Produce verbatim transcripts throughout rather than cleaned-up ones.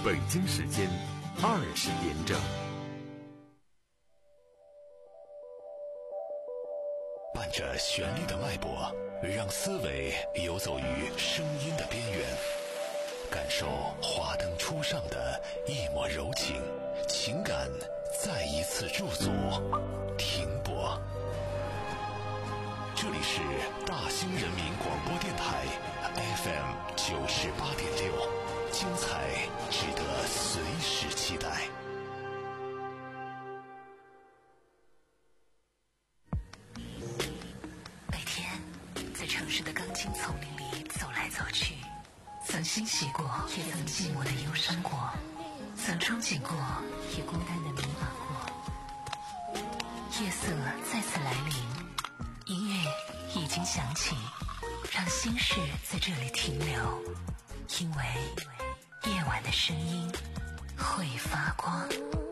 北京时间二十点整。 伴着旋律的脉搏，让思维游走于声音的边缘，感受华灯初上的一抹柔情，情感再一次驻足停泊。这里是大兴人民广播电台 F M 九十八点六，精彩值得随时期待。 每天在城市的钢筋丛林里走来走去，曾欣喜过，也曾寂寞的忧伤过，曾憧憬过，也孤单的迷茫过。夜色再次来临，音乐已经响起，让心事在这里停留，因为夜晚的声音会发光。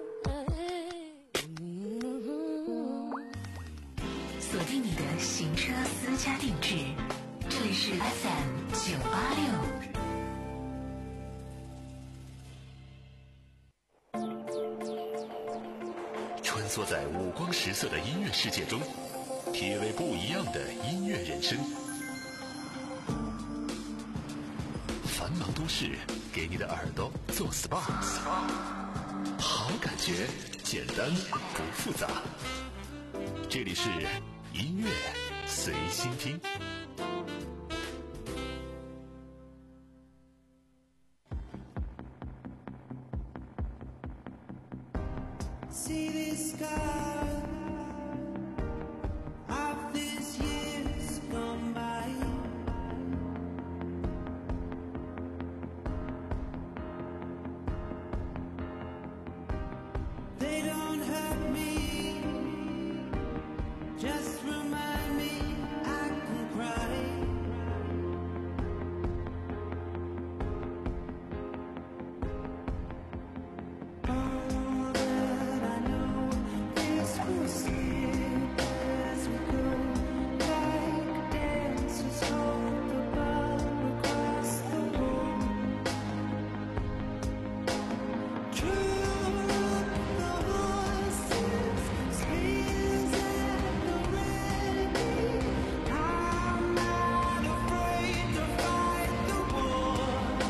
锁定你的行车私家定制，这里是 F M 九八六。 穿梭在五光十色的音乐世界中，体味不一样的音乐人生。繁忙都市给你的耳朵做 S P A， 好感觉简单不复杂。这里是音乐随心听。 See this sky of these years gone by. They don't hurt me, just remind me I can cry. All that I know is we'll slip as we go, like dancers hold the bar across the room. True the horses, spears at the ready. I'm not afraid to fight the war.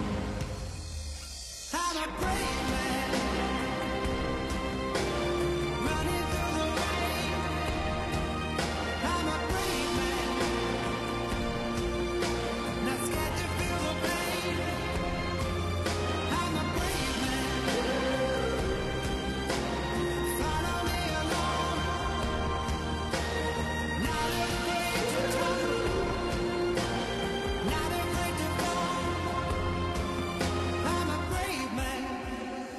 I'm a brave man, running through the rain. I'm a brave man, not scared to feel the pain. I'm a brave man, follow me along, not afraid to tumble, not afraid to fall. I'm a brave man.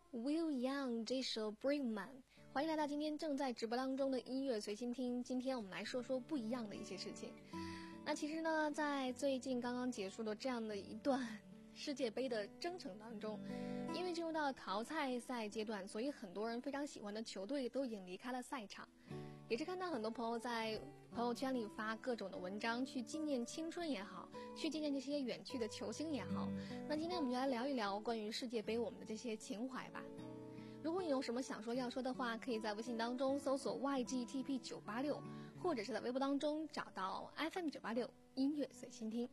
Will Young 这首 Brave Man， 欢迎来到今天正在直播当中的音乐随心听。今天我们来说说不一样的一些事情。那其实呢，在最近刚刚结束的这样的一段世界杯的征程当中，因为进入到淘汰赛阶段，所以很多人非常喜欢的球队都已经离开了赛场。也是看到很多朋友在朋友圈里发各种的文章，去纪念青春也好，去纪念这些远去的球星也好。那今天我们就来聊一聊关于世界杯我们的这些情怀吧。如果你有什么想说要说的话，可以在微信当中搜索 Y G T P 九八六， 或者是在微博当中找到 F M 九八六 音乐随心听。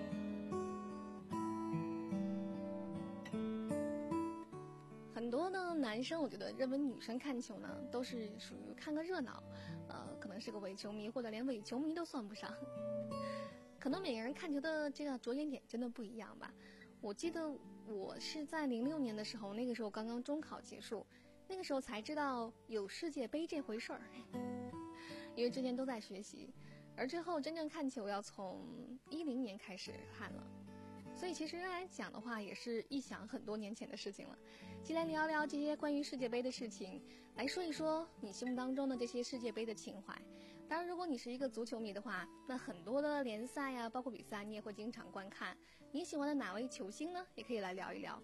很多呢男生我觉得认为女生看球呢都是属于看个热闹，呃，可能是个伪球迷，或者连伪球迷都算不上。可能每个人看球的这个着眼点真的不一样吧。我记得我是在零六年的时候，那个时候刚刚中考结束，那个时候才知道有世界杯这回事儿，因为之前都在学习，而之后真正看球要从一零年开始看了。所以其实来讲的话，也是一想很多年前的事情了。今天聊聊这些关于世界杯的事情，来说一说你心目当中的这些世界杯的情怀。当然，如果你是一个足球迷的话，那很多的联赛啊，包括比赛，你也会经常观看。你喜欢的哪位球星呢？也可以来聊一聊。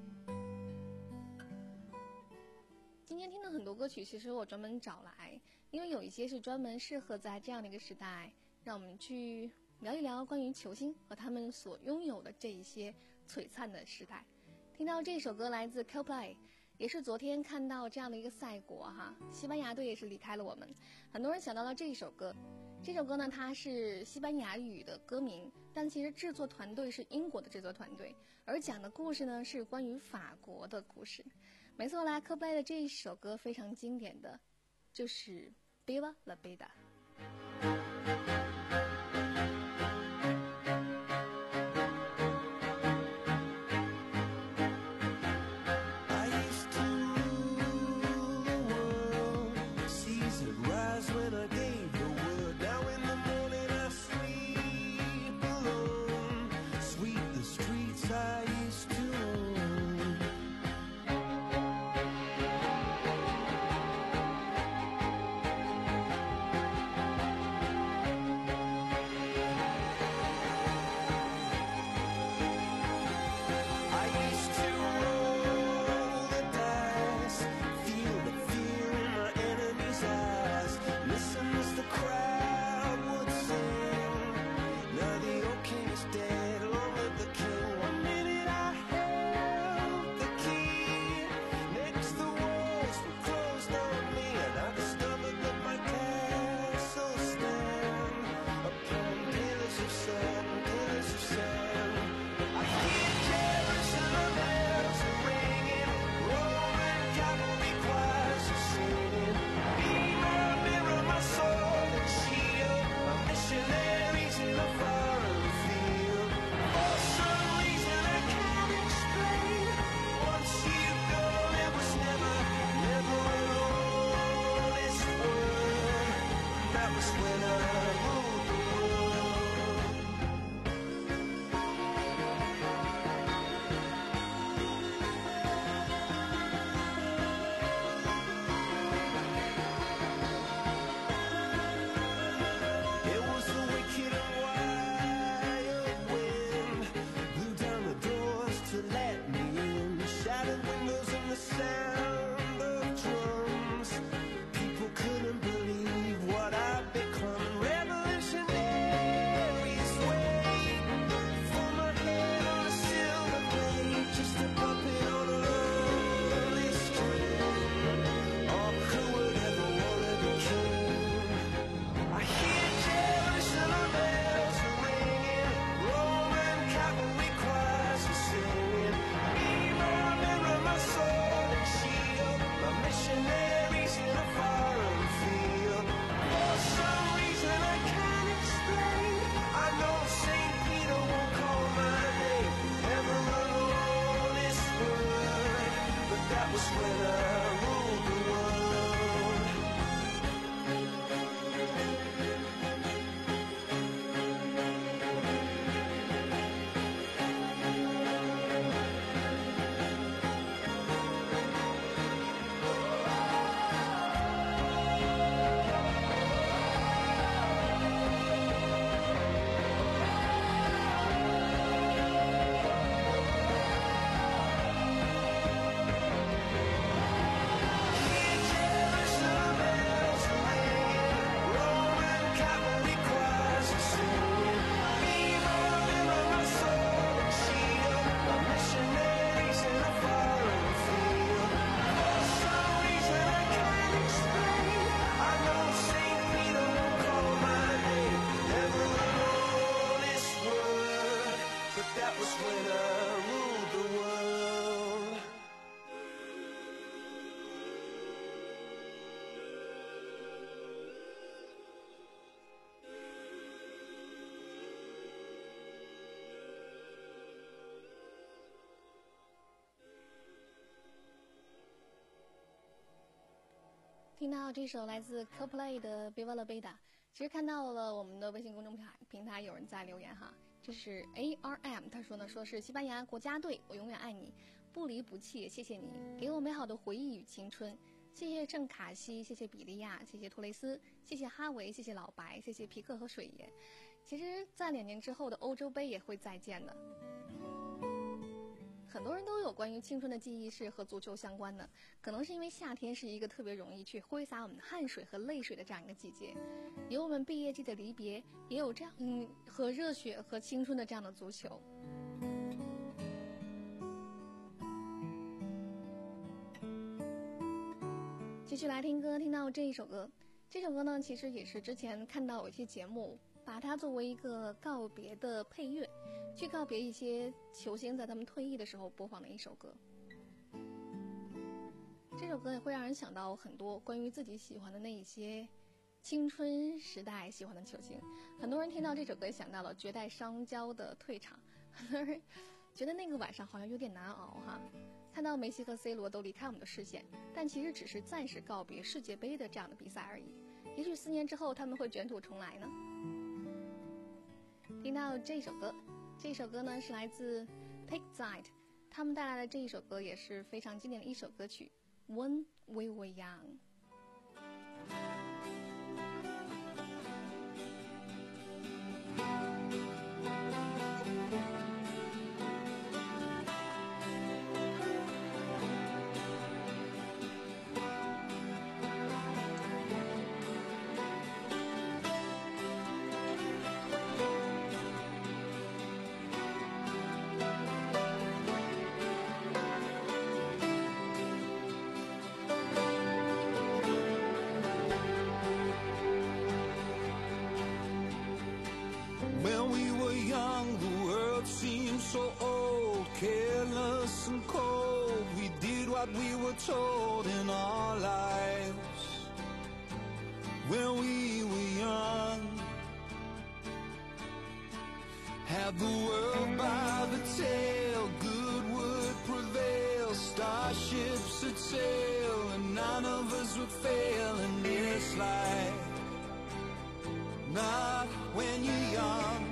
今天听的很多歌曲，其实我专门找来，因为有一些是专门适合在这样的一个时代，让我们去聊一聊关于球星和他们所拥有的这一些璀璨的时代。听到这首歌来自 Coldplay， 也是昨天看到这样的一个赛果哈，西班牙队也是离开了我们，很多人想到了这一首歌。这首歌呢，它是西班牙语的歌名，但其实制作团队是英国的制作团队，而讲的故事呢是关于法国的故事。没错啦， Coldplay 的这一首歌非常经典的，就是 Viva la Beta。 听到这首来自 Coldplay 的 Viva La Vida， 其实看到了我们的微信公众平台平台有人在留言哈，这是 A R M， 他说呢，说是西班牙国家队，我永远爱你，不离不弃，谢谢你给我美好的回忆与青春，谢谢郑卡西，谢谢比利亚，谢谢托雷斯，谢谢哈维，谢谢老白，谢谢皮克和水爷。其实在两年之后的欧洲杯也会再见的。很多人都有关于青春的记忆是和足球相关的，可能是因为夏天是一个特别容易去挥洒我们的汗水和泪水的这样一个季节，有我们毕业季的离别，也有这样嗯和热血和青春的这样的足球。继续来听歌，听到这一首歌，这首歌呢其实也是之前看到有一些节目把它作为一个告别的配乐，去告别一些球星在他们退役的时候播放的一首歌。这首歌也会让人想到很多关于自己喜欢的那一些青春时代喜欢的球星。很多人听到这首歌想到了绝代双骄的退场，很多人觉得那个晚上好像有点难熬哈。看到梅西和 C 罗都离开我们的视线，但其实只是暂时告别世界杯的这样的比赛而已。也许四年之后他们会卷土重来呢。听到这首歌，这首歌呢是来自 Pixide， 他们带来的这一首歌也是非常经典的一首歌曲 When We Were young。So old, careless and cold, we did what we were told in our lives when we were young. Had the world by the tail, good would prevail, starships would sail, and none of us would fail in this life. Not when you're young.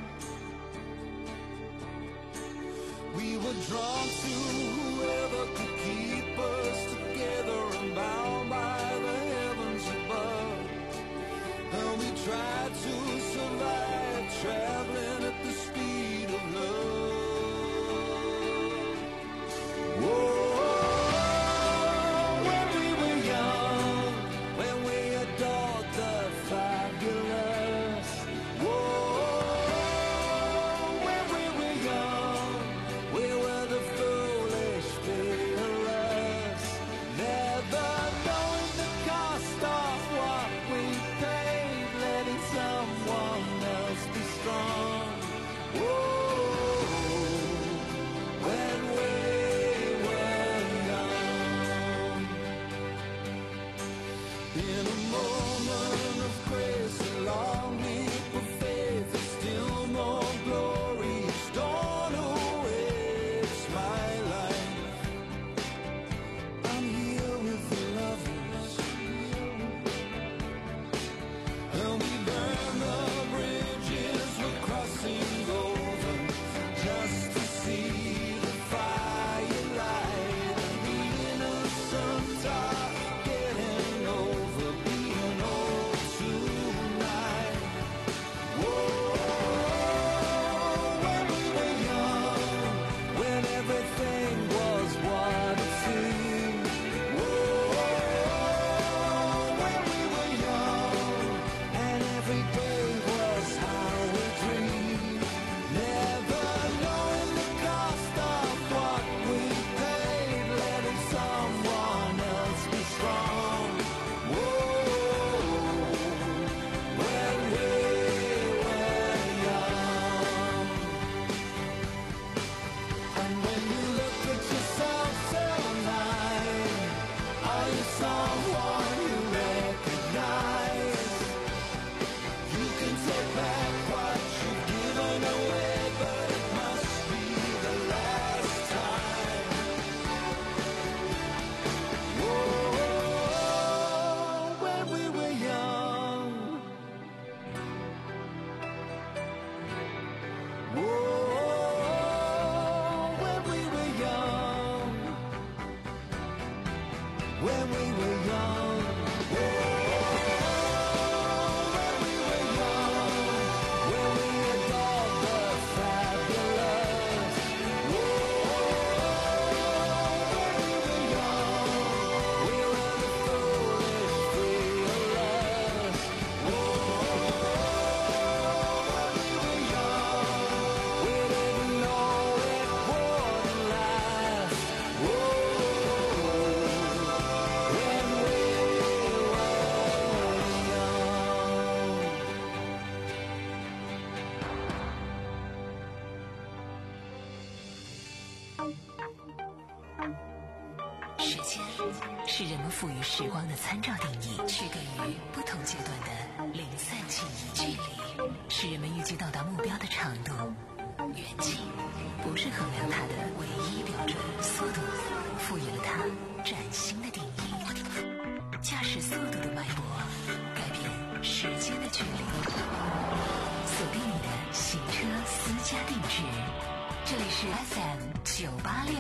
We were drawn to whoever could keep us together and bound by the heavens above. And we tried to survive, traveling at the speed of love. Whoa, when we were young, when we adored the fabulous. Whoa, when we were young, we were the foolish fearless. when we were young. When we were young, when we adored the fabulous. When we were young, we were the foolish, fearless. When we were young, we didn't know it wouldn't last. When we 时间是人们赋予时光的参照定义，区隔于不同阶段的零散记忆。距离是人们预计到达目标的长度，远近不是衡量它的唯一标准。速度赋予了它崭新的定义。驾驶速度的脉搏改变时间的距离。锁定你的行车私家定制，这里是 F M 九八六。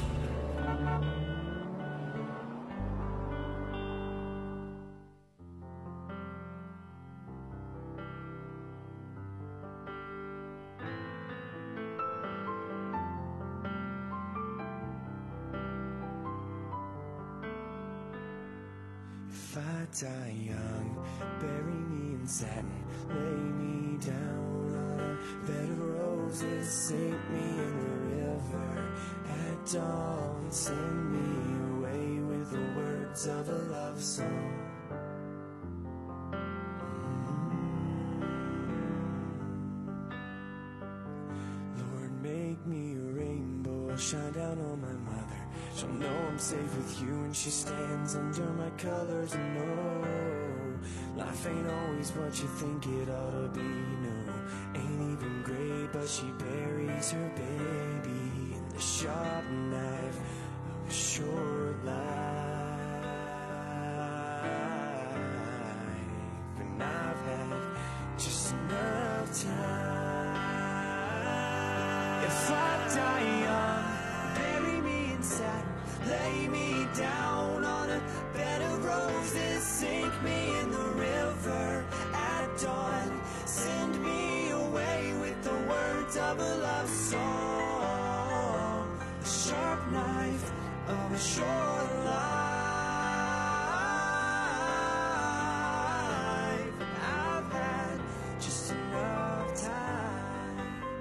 If I die young, bury me in satin, lay me down on a bed of roses, sink me in the river at dawn, send me away with the words of a love song. Lord, make me a rainbow, shine down on my mother. She'll know I'm safe with you when she stands under my colors. And no, life ain't always what you think it ought to be. No, ain't even great, but she buries her baby in the sharp knife of a short life. And I've had just enough time. If I die young, bury me in satin, lay me down on a bed of roses, sink me in the river at dawn, send me away with the words of a love song, the sharp knife of a short life. I've had just enough time.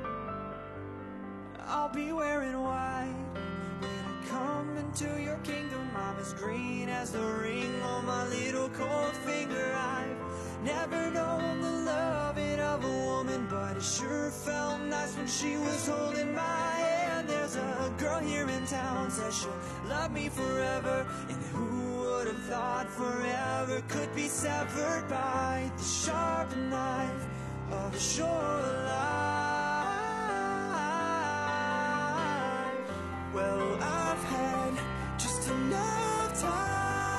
I'll be wearing white when I come into your kingdom. I'm as green as the ring on my little cold finger. I've never known the loving of a woman, but it sure felt nice when she was holding my hand. There's a girl here in town says she'll love me forever, and who would have thought forever could be severed by the sharp knife of a short life. Well, I've had just enough time.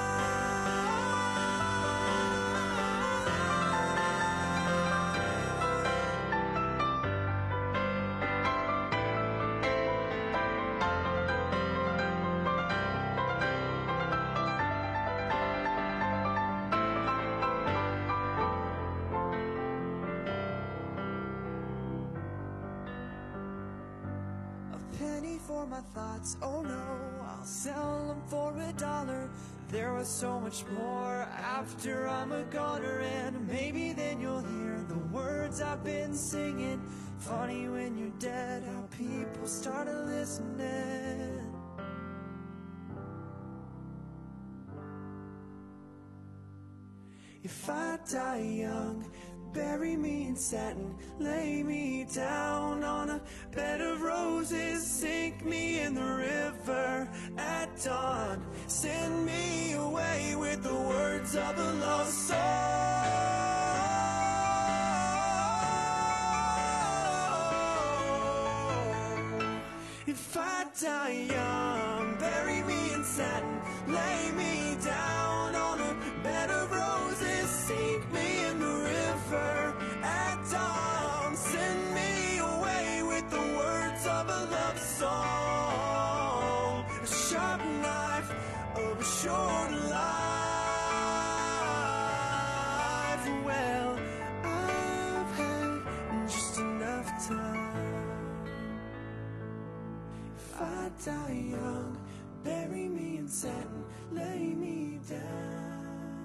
A penny for my thoughts, oh no, I'll sell them for a dollar. There was so much more after I'm a goner, and maybe then you'll hear the words I've been singing. Funny when you're dead how people started listening. If I die young, bury me in satin, lay me down on a bed of roses, sink me in the river at dawn, send me away with the words of a love song. If I die young, bury me in satin, lay me down on a bed of roses, sink me in the river at dawn, send me away with the words of a love song, a sharp knife of a short short life. Well, I've had just enough time. If I die young, bury me in satin, lay me down.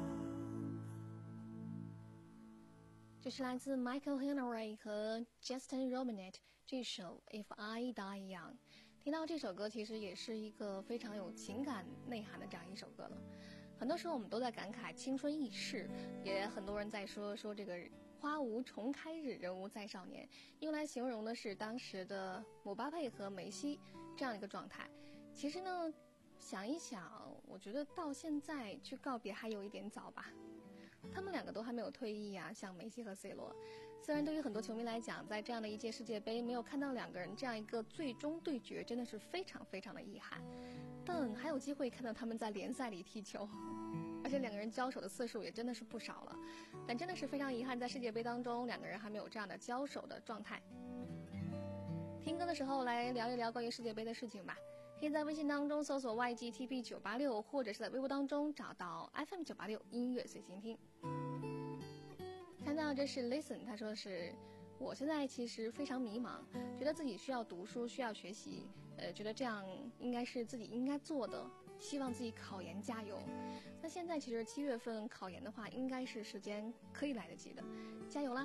这是来自 Michael Henry 和 Justin Robinet 这首 If I Die Young。 听到这首歌其实也是一个非常有情感内涵的这样一首歌了。很多时候我们都在感慨青春易逝，也很多人在说说这个花无重开日，人无再少年，用来形容的是当时的姆巴佩和梅西这样一个状态。其实呢，想一想，我觉得到现在去告别还有一点早吧。他们两个都还没有退役啊，像梅西和 C 罗。虽然对于很多球迷来讲，在这样的一届世界杯没有看到两个人这样一个最终对决，真的是非常非常的遗憾。但还有机会看到他们在联赛里踢球，而且两个人交手的次数也真的是不少了。但真的是非常遗憾，在世界杯当中，两个人还没有这样的交手的状态。听歌的时候来聊一聊关于世界杯的事情吧。可以在微信当中搜索 Y G T B 九八六， 或者是在微博当中找到 F M 九八六音乐随心听。看到这是 Listen， 他说是我现在其实非常迷茫，觉得自己需要读书，需要学习，呃，觉得这样应该是自己应该做的，希望自己考研加油。那现在其实七月份考研的话，应该是时间可以来得及的，加油啦！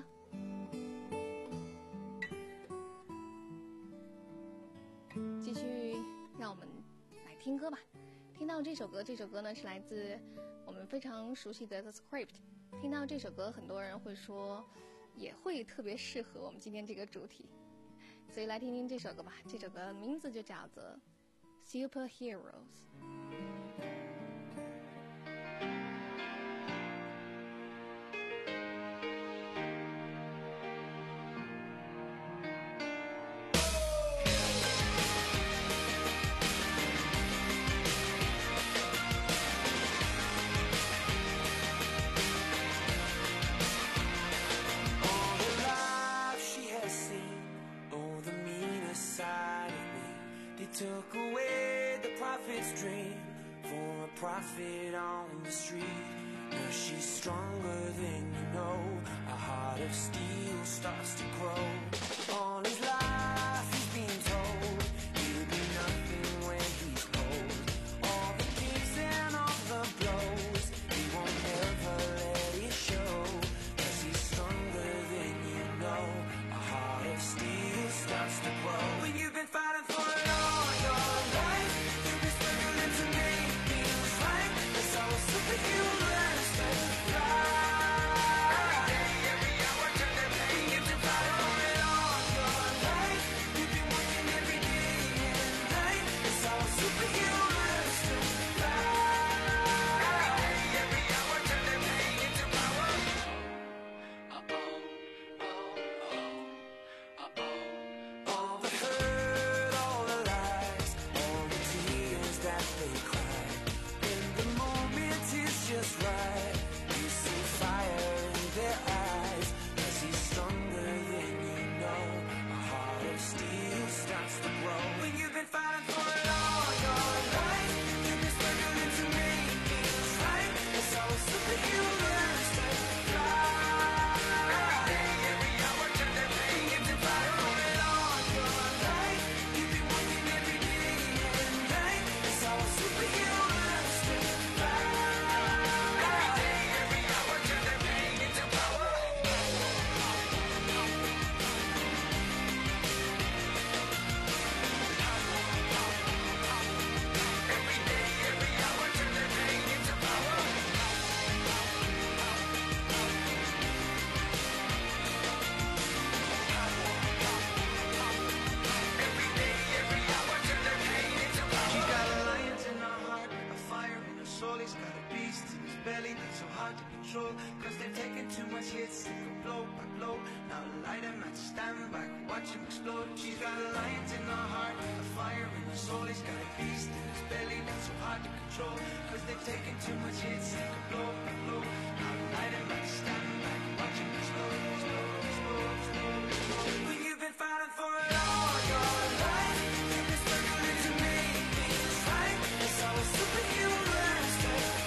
继续让我们来听歌吧。听到这首歌，这首歌呢是来自我们非常熟悉的 The Script。听到这首歌，很多人会说也会特别适合我们今天这个主题，所以来听听这首歌吧。这首歌名字就叫做 Superheroes。 Took away the prophet's dream for a prophet on the street. Now she's stronger than you know. A heart of steel starts to grow. All his life he's been told he'll be nothing when he's old. All the kicks and all the blows, he won't ever let it show. Cause he's stronger than you know. A heart of steel starts to grow. When you've been fighting for it all superheroes to fly. Every day, every hour, turn their pain into power. On and all your life, you've been working every day and night. It's all superheroes to fly. Every day, every hour, turn their pain into power. Uh-oh, oh, oh, uh-oh. All the hurt, all the lies, all the tears that they cry. It's just right. You see fire in their eyes. Cause he's stronger than you know. A heart of steel starts to grow. When you've been fighting for it all your life, you've been struggling to make things right. It's all superheroes to fly. Every day, every hour, turn their pain into fire. On and all your life, you've been working every day and night. It's all superheroes to fly. Cause they've taken too much hits, they go blow by blow. Now light him at stand back, watch him explode. She's got a lions in her heart, a fire in her soul. He's got a beast in his belly that's so hard to control. Cause they've taken too much hits, they go blow by blow. Now light him at stand back, watch him explode, explode, explode, explode, explode. When you've been fighting for it all your life, you've been struggling to make things right. It's all superheroes to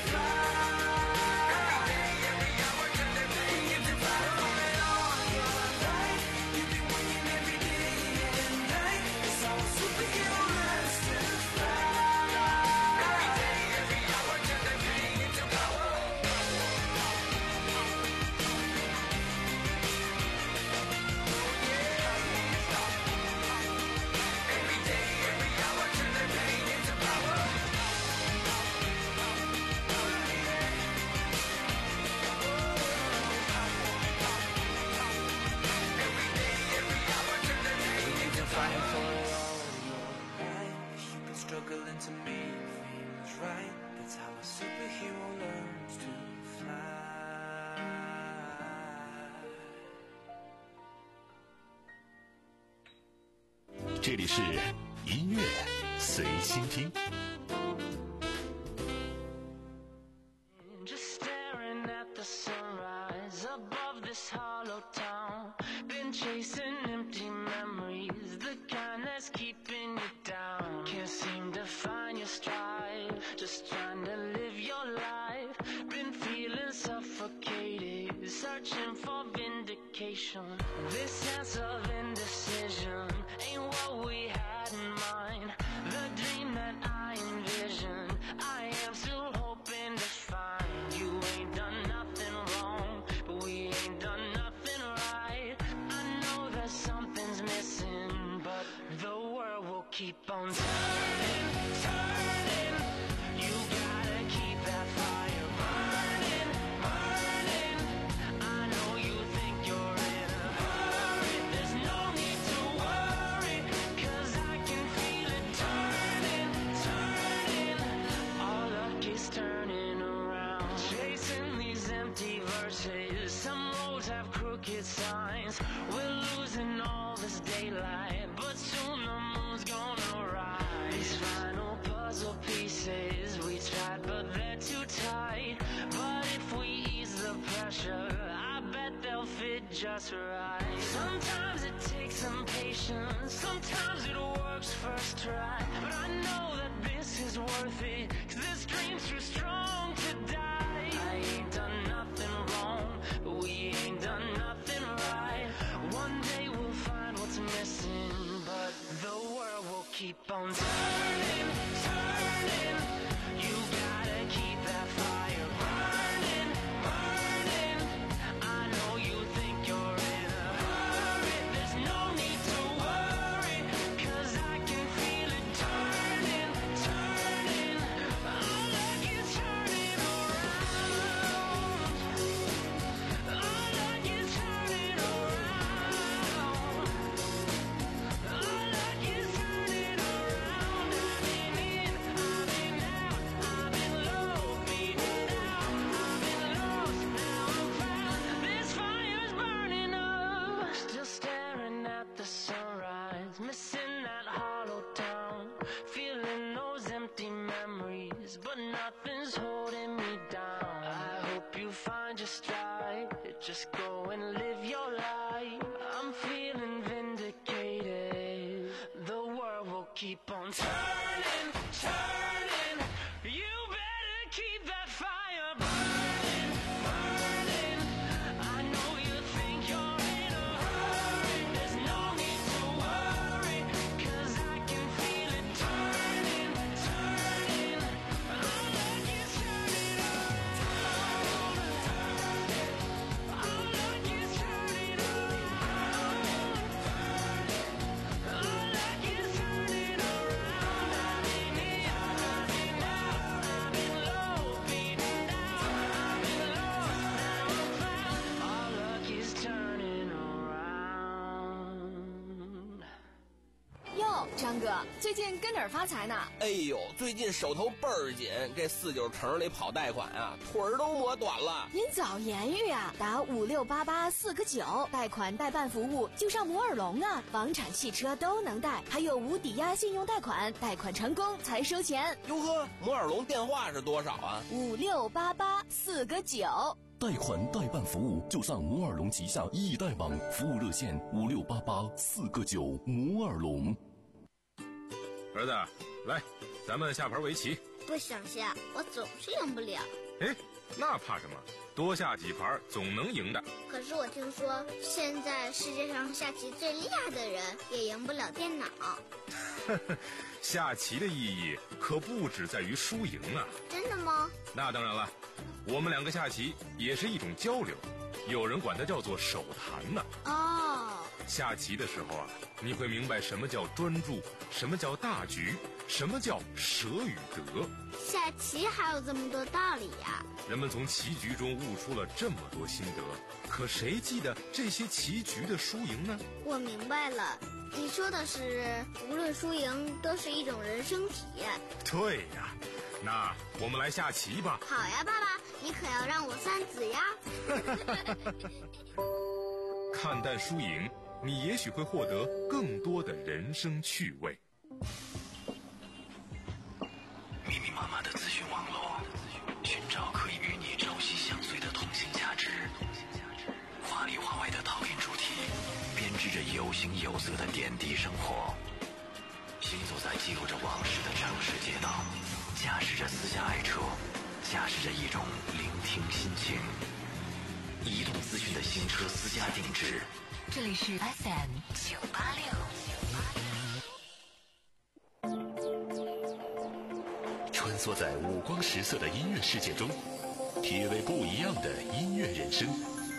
这里是音乐随心听。 Searching for vindication. This sense of indecision ain't what we had in mind. The dream that I envisioned, I am still hoping to find. You ain't done nothing wrong, but we ain't done nothing right. I know that something's missing, but the world will keep on turning, turning. You gotta keep that fire burning, burning. I know you think you're in a hurry. There's no need to worry, 'cause I can feel it turning, turning. Our luck is turning around. Chasing these empty verses. Some roads have crooked signs. We're losing all this daylight, but soon the moon's gonna rise. These final puzzle pieces, we tried but they're too tight. But if we ease the pressure, I bet they'll fit just right. Sometimes it takes some patience, sometimes it works first try. But I know that this is worth it, 'cause this dream's too strong to die. I ain't done nothing wrong, but we ain't done nothing right. One day we'll find what's missing, but the world will keep on turning, turning. You gotta keep that fire burning, burning. I know you think you're in a hurry. There's no need to worry, 'cause I can feel it turning, turning. Our luck is turning around. Our luck is turning around. Our luck is turning around. I've been in, I've been out, I've been low, beaten down. I've been lost, now I'm found. This fire's burning up. Still staring at the sunrise, missing that hollow town. Feeling those empty memories, but nothing's holding me down. I hope you find your stride, just go and live your life. I'm feeling vindicated, the world will keep on turning, turning. You better keep that fire burning, burning. I know you think you're in a hurry. There's no need to worry, 'cause I can feel it turning, turning. Our luck is turning around. Our luck is turning around. Our luck is turning around. I've been in, I've been out, I've been low, beaten down. I've been lost, now I'm found. Our luck is turning around. 哟，张哥，最近跟哪儿发财呢？ 哎呦，最近手头倍儿紧，这四九城里跑贷款啊，腿儿都磨短了。 您早言语啊，打五六八八四个九，贷款代办服务就上摩尔龙啊，房产、汽车都能贷，还有无抵押信用贷款，贷款成功才收钱。 哟呵，摩尔龙电话是多少啊？ 五六八八四个九。 贷款代办服务就上摩尔龙旗下易贷网，服务热线五六八八四个九，摩尔龙。 儿子，来，咱们下盘围棋。 不想下，我总是赢不了。 哎，那怕什么？多下几盘总能赢的。 可是我听说，现在世界上下棋最厉害的人也赢不了电脑。 下棋的意义可不只在于输赢啊！ 真的吗？ 那当然了，我们两个下棋也是一种交流，有人管它叫做手谈呢。 哦， 下棋的时候啊，你会明白什么叫专注，什么叫大局，什么叫舍与得。 下棋还有这么多道理呀！ 人们从棋局中悟出了这么多心得，可谁记得这些棋局的输赢呢？ 我明白了，你说的是无论输赢都是一种人生体验。 对呀，那我们来下棋吧。 好呀，爸爸，你可要让我三子呀。 看淡输赢， 你也许会获得更多的人生趣味。 密密麻麻的资讯网络，寻找可以与你朝夕相随的通信价值。华里华外的讨论主题，编织着有形有色的点滴生活。行走在记录着往事的城市街道，驾驶着私家爱车，驾驶着一种聆听心情。移动资讯的新车私家定制， 这里是 F M 九八六。 穿梭在五光十色的音乐世界中，体味不一样的音乐人生。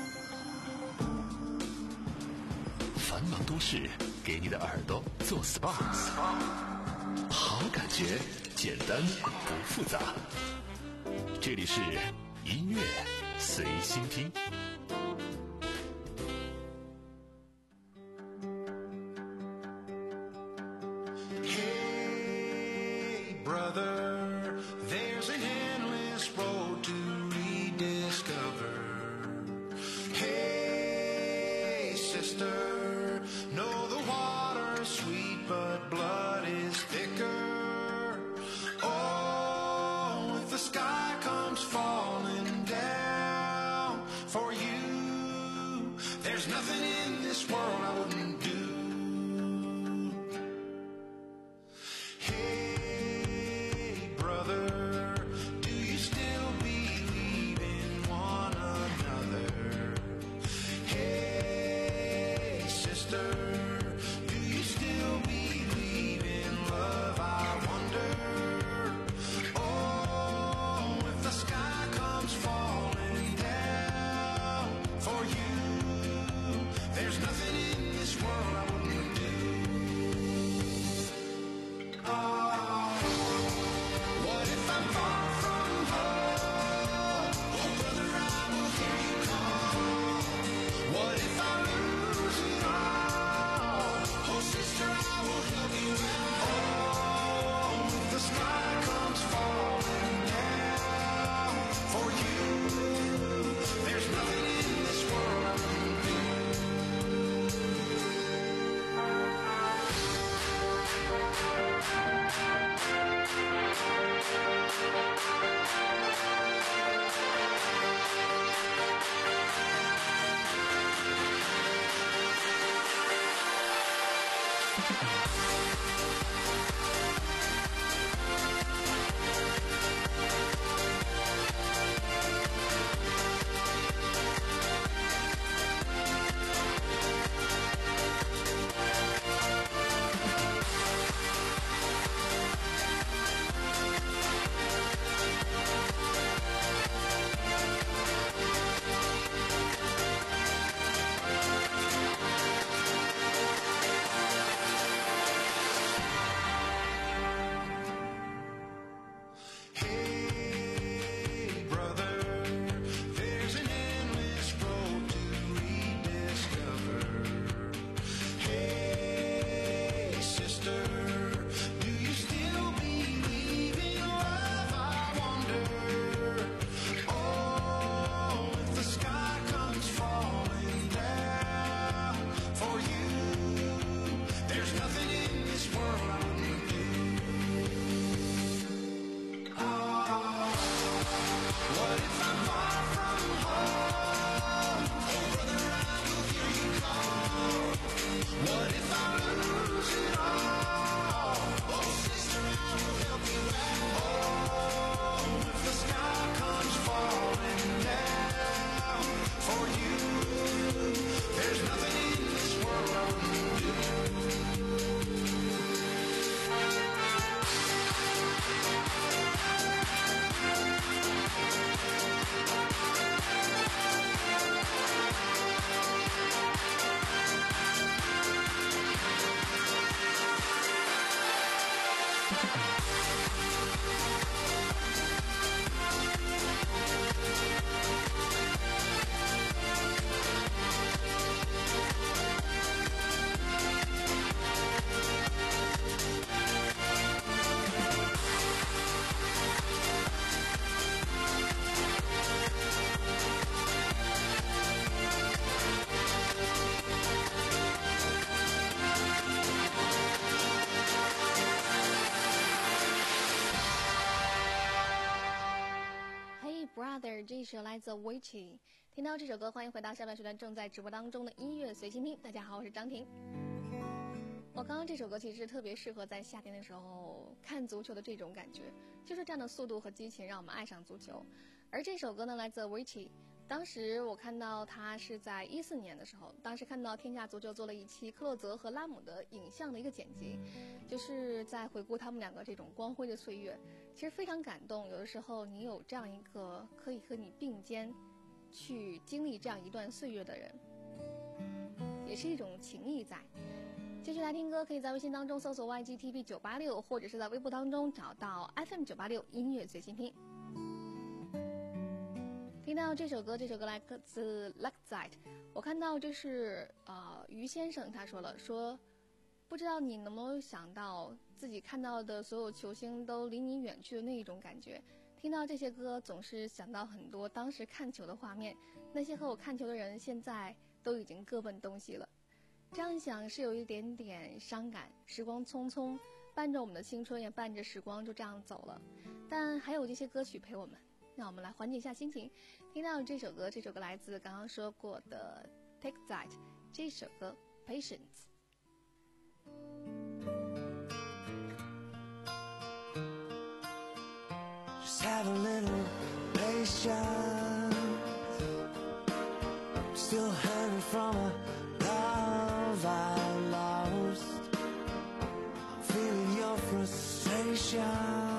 繁忙都市，给你的耳朵做 S P A， 好感觉，简单不复杂。这里是音乐随心听。 Brother， 这首来自 Witchy。听到这首歌，欢迎回到下半时段正在直播当中的音乐随心听。大家好，我是张婷。我刚刚这首歌其实特别适合在夏天的时候看足球的这种感觉，就是这样的速度和激情让我们爱上足球。而这首歌呢，来自 Witchy。当时我看到他是在一四年的时候，当时看到天下足球做了一期克洛泽和拉姆的影像的一个剪辑，就是在回顾他们两个这种光辉的岁月，其实非常感动。有的时候你有这样一个可以和你并肩去经历这样一段岁月的人，也是一种情谊在。继续来听歌，可以在微信当中搜索 Y G T V 九八六，或者是在微博当中找到 F M 九八六音乐随心听。听到这首歌，这首歌来自 Luxite， 我看到就是呃于先生他说了，说不知道你能不能想到自己看到的所有球星都离你远去的那一种感觉。听到这些歌，总是想到很多当时看球的画面，那些和我看球的人现在都已经各奔东西了。这样想是有一点点伤感，时光匆匆，伴着我们的青春，也伴着时光就这样走了。但还有这些歌曲陪我们。让我们来缓解一下心情，听到这首歌，这首歌来自刚刚说过的 Take That， 这首歌 Patience。 Just have a little patience, I'm still hanging from a love I lost, I'm feeling your frustration,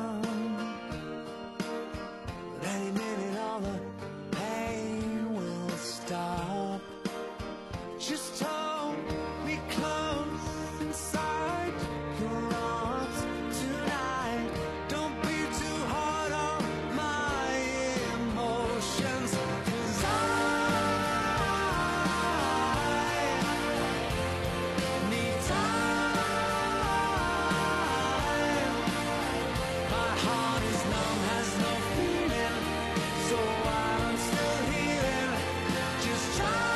any minute all the pain will stop. Just hold me close inside your arms tonight. Don't be too hard on my emotions, 'cause I need time. My heart is numb, has no feeling, so while I'm still healing, just try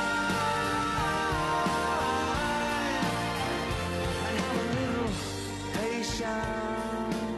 and have a little patience.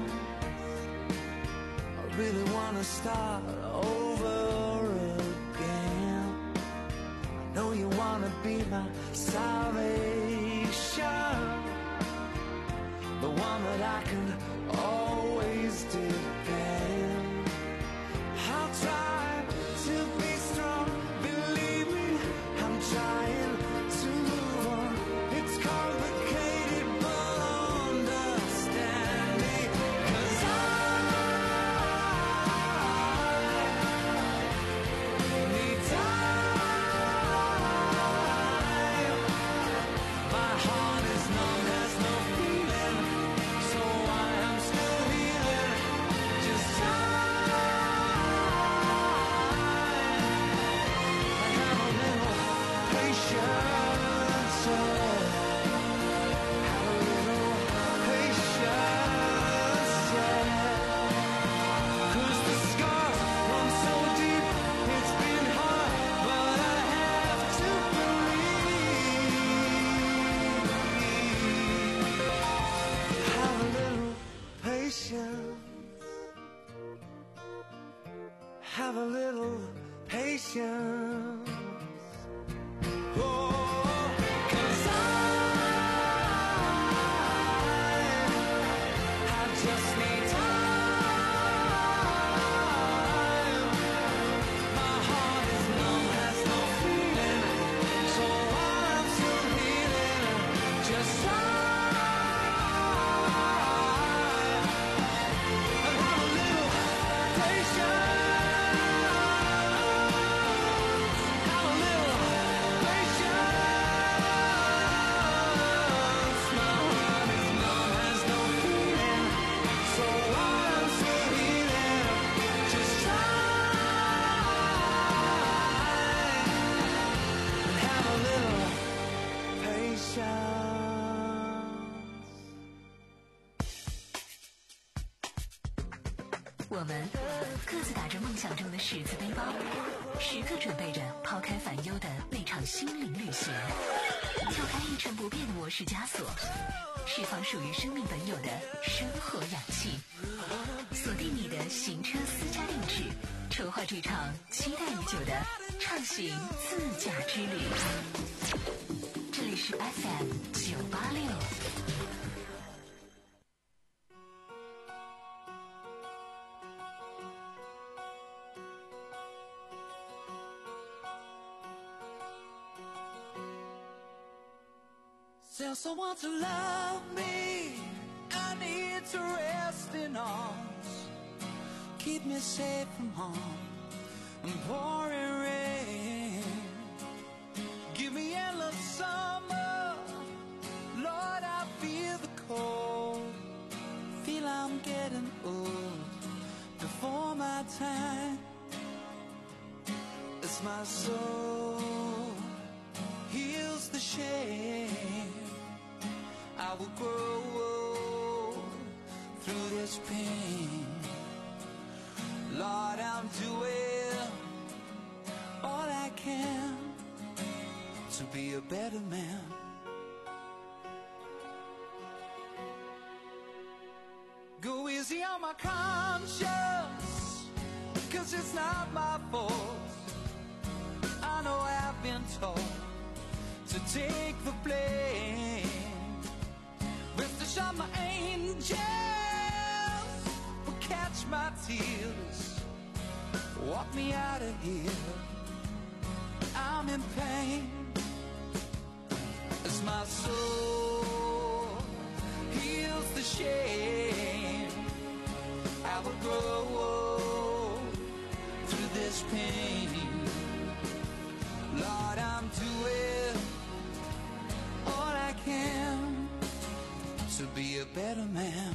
I really wanna start over again. I know you wanna be my salvation, the one that I can always depend. I'll try to be strong, believe me, I'm trying to move on. It's complicated, but understand me, 'cause I need time. My heart is numb, has no feeling, so why I'm still healing, just try. Have a little patience. Oh, 'cause I, I just need time. My heart is numb, has no feeling, so while I'm still healing, just try and have a little patience. 各自打着梦想中的十字背包，时刻准备着抛开烦忧的那场心灵旅行，跳开一成不变的模式枷锁，释放属于生命本有的生活氧气，锁定你的行车私家定制，筹划这场期待已久的畅行自驾之旅。这里是 F M 九八六。 Tell someone to love me. I need to rest in arms. Keep me safe from harm and pouring rain. Give me endless summer. Lord, I feel the cold. Feel I'm getting old before my time. As my soul heals the shame, I will grow through this pain. Lord, I'm doing all I can to be a better man. Go easy on my conscience, 'cause it's not my fault. I know I've been taught to take the blame. Rest assured my angels will catch my tears, walk me out of here. I'm in pain as my soul heals the shame. I will grow through this pain. Lord, I'm doing all I can to be a better man.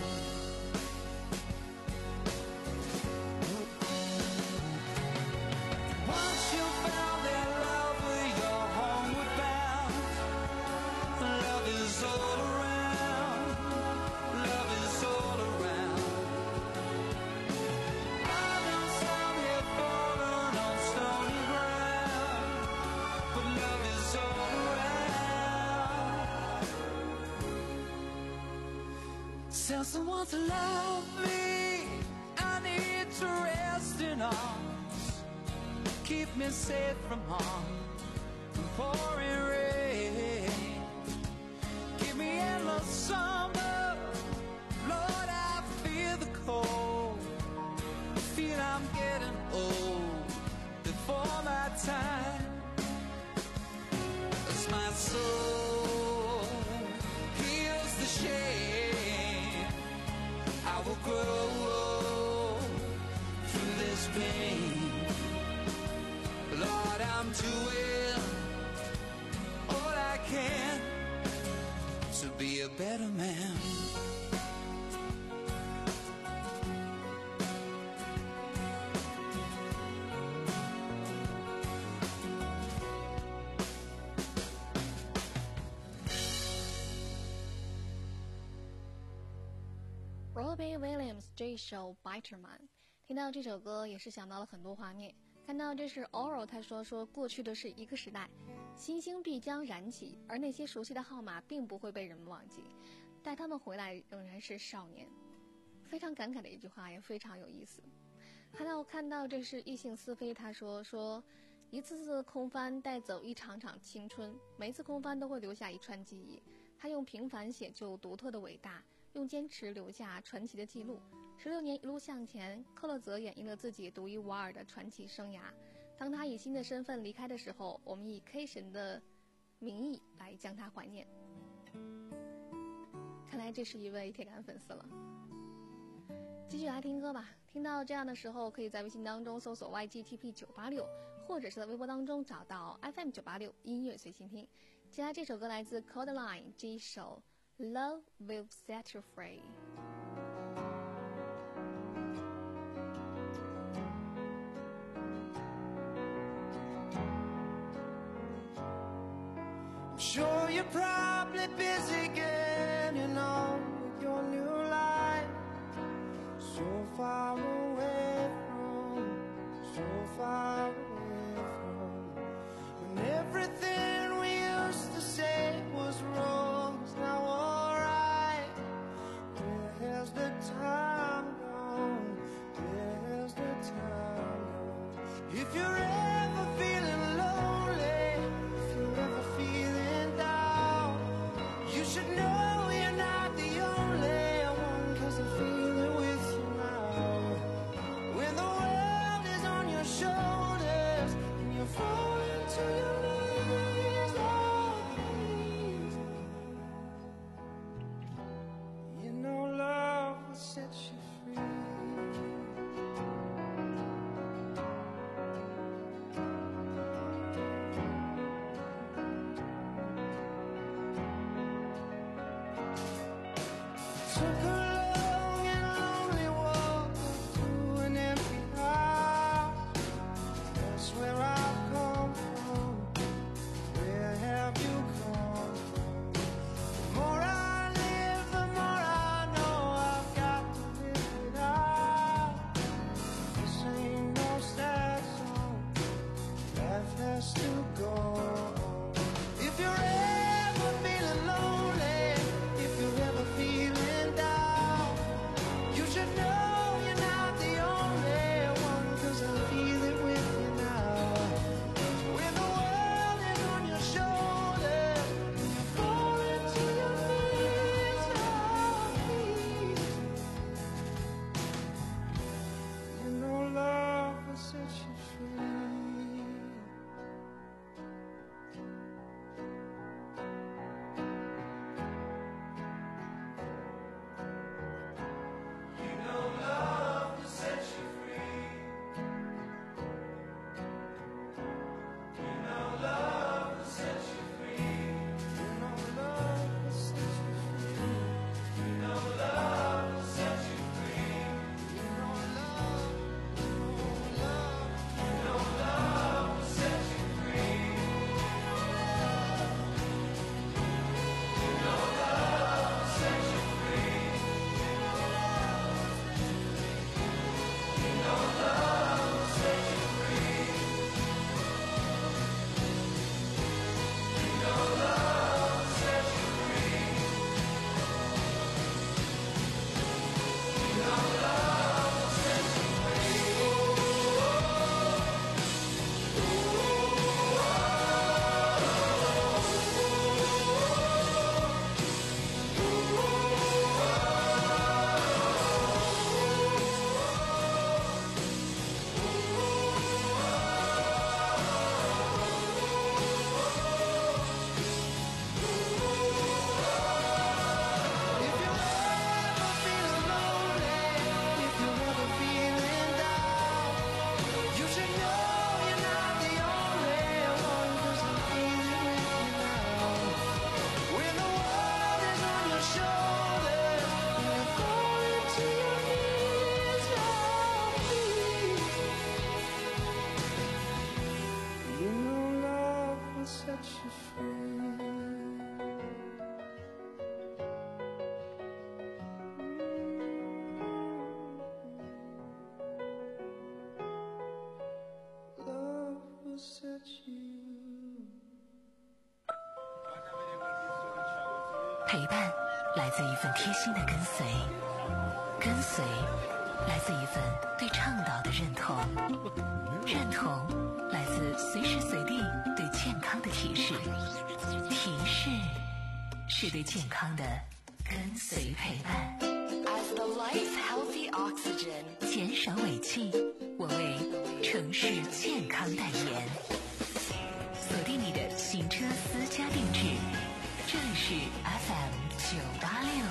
Once you found that love where you're homeward bound, love is all around, love is all around. I know some have fallen on stony ground, but love is all around. Tell someone to love me. I need to rest in arms. Keep me safe from harm, from pouring rain. Give me endless summer. Lord, I feel the cold. Feel I'm getting old before my time. As my soul heals the shame, I will grow through this pain. Lord, I'm doing all I can to be a better man. Robbie Williams 这一首 Biterman， 听到这首歌也是想到了很多画面。看到这是 Oral， 他说说过去的是一个时代，星星必将燃起，而那些熟悉的号码并不会被人们忘记，待他们回来仍然是少年。非常感慨的一句话，也非常有意思。还有看到这是异性思飞，他说说一次次空翻带走一场场青春，每一次空翻都会留下一串记忆。他用平凡写就独特的伟大，用坚持留下传奇的记录。十六年一路向前，克洛泽演绎了自己独一无二的传奇生涯。当他以新的身份离开的时候，我们以 K 神的名义来将他怀念。看来这是一位铁杆粉丝了。继续来听歌吧，听到这样的时候，可以在微信当中搜索 Y G T P 九八六， 或者是在微博当中找到 F M 九八六音乐随心听。接下来这首歌来自 Codeline 这一首 Love Will Set You Free。 Sure, you're probably busy getting on with your new life, so far away from 陪伴来自一份贴心的跟随，跟随来自一份对倡导的认同，认同来自随时随地对健康的提示，提示是对健康的跟随陪伴。As the life healthy oxygen， 减少尾气，我为城市健康代言。锁定你的行车私家定制，这里是 F M 九八六。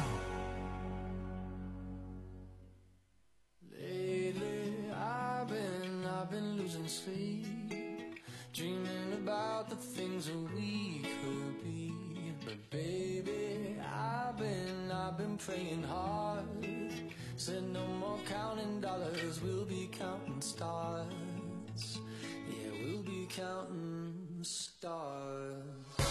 Lately, I've been, I've been losing sleep, dreaming about the things that we could be. But baby, I've been, I've been praying hard. Said no more counting dollars, we'll be counting stars. Yeah, we'll be counting stars.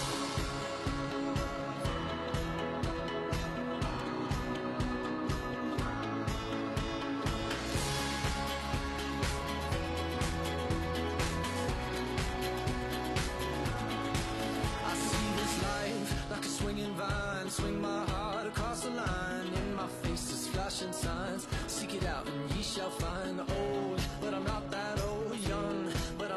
Like a swinging vine, swing my heart across the line. In my face is flashing signs. Seek it out and ye shall find. Old, but I'm not that old. Young, but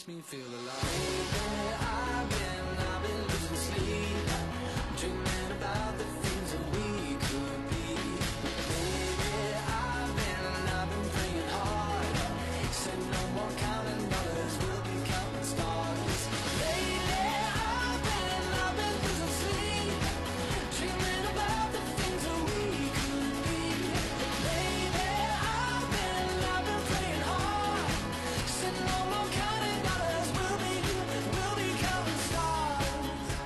makes me feel alive. Lately I've been, I've been losing sleep, dreaming about the things that we could be. Lately I've been, I've been praying hard, said no more counting dollars, we'll be counting stars. Lately I've been, I've been losing sleep, dreaming about the things that we could be. Lately I've been, I've been praying hard, said no more counting dollars, we'll be, we'll be counting stars.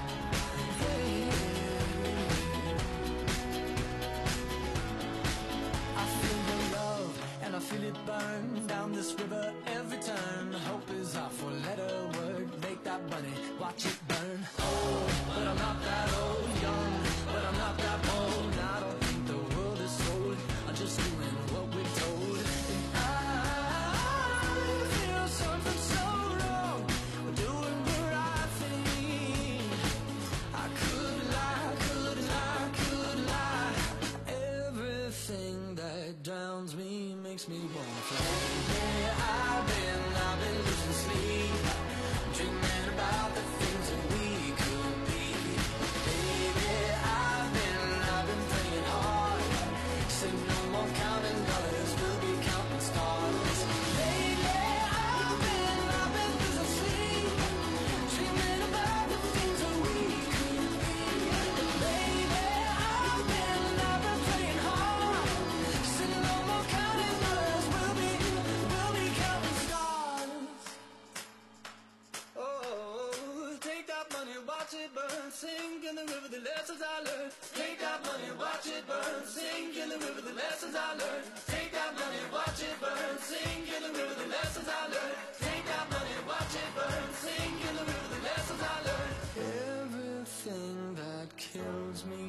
I feel the love and I feel it burn down this river every turn. Hope is our four-letter word. Make that money, watch it burn. Oh, but I'm not that old. Young, but I'm not that bold. I don't think the world is sold. I'm just doing what we're told. And I feel something so wrong. We're doing the right thing. I could lie, could lie, could lie. Everything that drowns me makes me wanna fly. Lately I've been, I've been losing sleep, dreaming about the things that we could be. Baby, I've been, I've been praying hard, said no more counting dollars, we'll be counting stars. Lately I've been, I've been losing sleep, dreaming about the things that we could be. Baby, I've been, I've been praying hard, said no more counting dollars, we'll be, we'll be counting stars. Oh, take that money, watch it burn, sink in the river, the lessons I learned. Take that money, watch it burn, sink in the river, the lessons I learned. Take that money, watch it burn, sink in the river, the lessons I learned. Take that money, watch it burn, sink in the river, the lessons I learned. Everything that kills me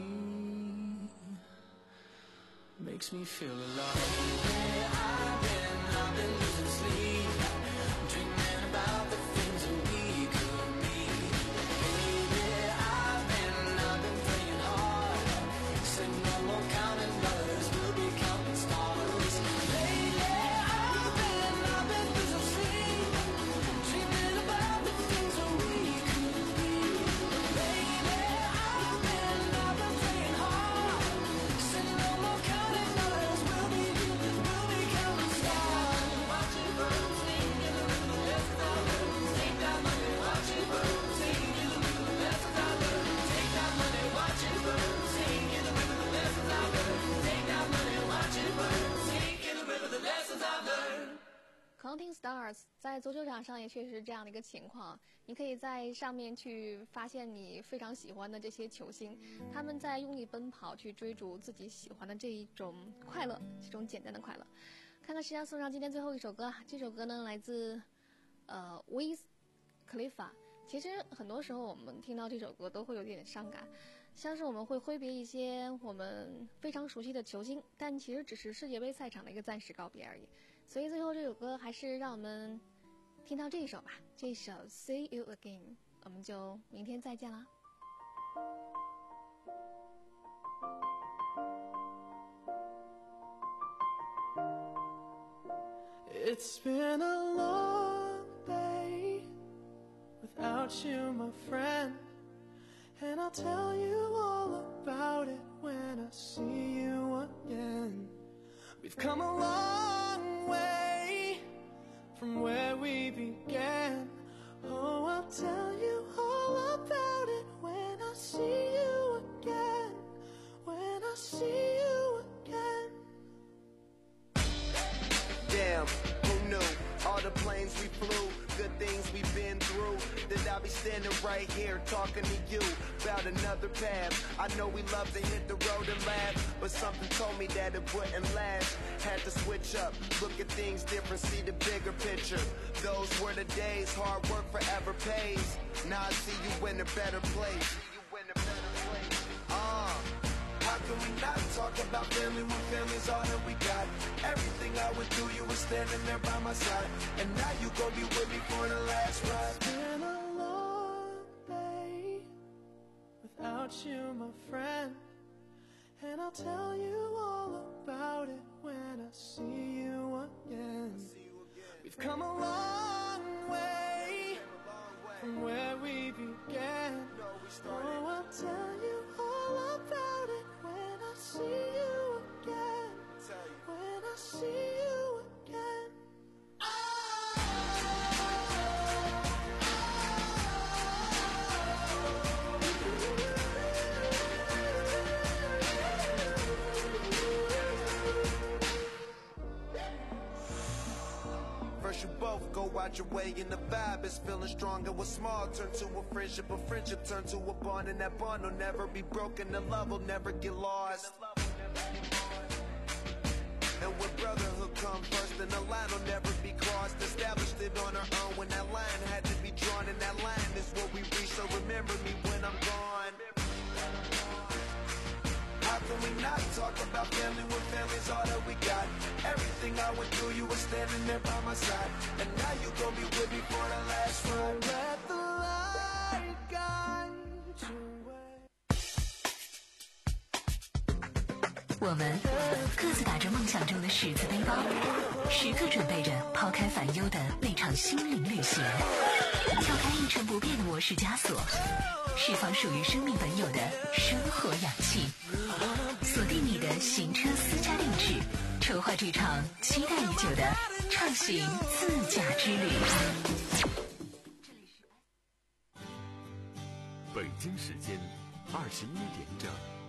makes me feel alive. Lately I've been, I've been losing sleep, dreaming about the things that we could be. Baby, I've been, I've been praying hard, said no more counting dollars, we'll be counting stars. Lately I've been, I've been losing sleep, dreaming about the things that we could be. Baby, I've been, I've been praying hard, said no more counting dollars, we'll be, we'll be counting stars. Watch it burn, sing in the river, the lessons I learned. Take that money, watch it burn, sing in the river, the lessons I learned. Take that money, watch it burn, sing in the river, the lessons I learned. Take that money, watch it burn, sing in the river, the lessons I learned. Counting Stars 在足球场上也确实是这样的一个情况，你可以在上面去发现你非常喜欢的这些球星，他们在用力奔跑去追逐自己喜欢的这一种快乐，这种简单的快乐。看看时间，送上今天最后一首歌，这首歌呢来自呃 Wiz Khalifa。其实很多时候我们听到这首歌都会有点伤感，像是我们会挥别一些我们非常熟悉的球星，但其实只是世界杯赛场的一个暂时告别而已。所以最后这首歌还是让我们听到这一首吧，这一首 See You Again， 我们就明天再见啦。 It's been a long day without you, my friend, and I'll tell you all about it when I see you again. We've come a long way from where we began. Oh, I'll tell you all about it when I see you again. When I see you again. Damn, who knew? All the planes we flew, good things we've been through. That I'll be standing right here talking to you about another path. I know we love to hit the road and laugh, but something told me that it wouldn't last. Had to switch up, look at things different, see the bigger picture. Those were the days, hard work forever pays. Now I see you in a better place. See you in a better place. Uh. How can we not talk about family when family's all that we got? Everything I went through, you were standing there by my side, and now you gon' be with me for the last ride. It's been a long day without you, my friend, and I'll tell you all about it when I see you again. We've come a long way from where we began. Oh, I'll tell you all about it when I see you again. When I see you again. First you both go out your way and the vibe is feeling strong. And what's small turn to a friendship, a friendship turn to a bond, and that bond will never be broken, the love will never get lost. And when brotherhood comes first, then the line will never be crossed. Established it on our own when that line had to be drawn, and that line is what we reach, so remember me when I'm gone. How can we not talk about family when family's all that we got? Everything I went through, you were standing there by my side, and now you gon' be with me for the last ride. Let the light guide your way. 我们各自打着梦想中的十字背包，时刻准备着抛开烦忧的那场心灵旅行，跳开一成不变的模式枷锁，释放属于生命本有的生活氧气，锁定你的行车私家定制，筹划这场期待已久的畅行自驾之旅。 北京时间二十一点整。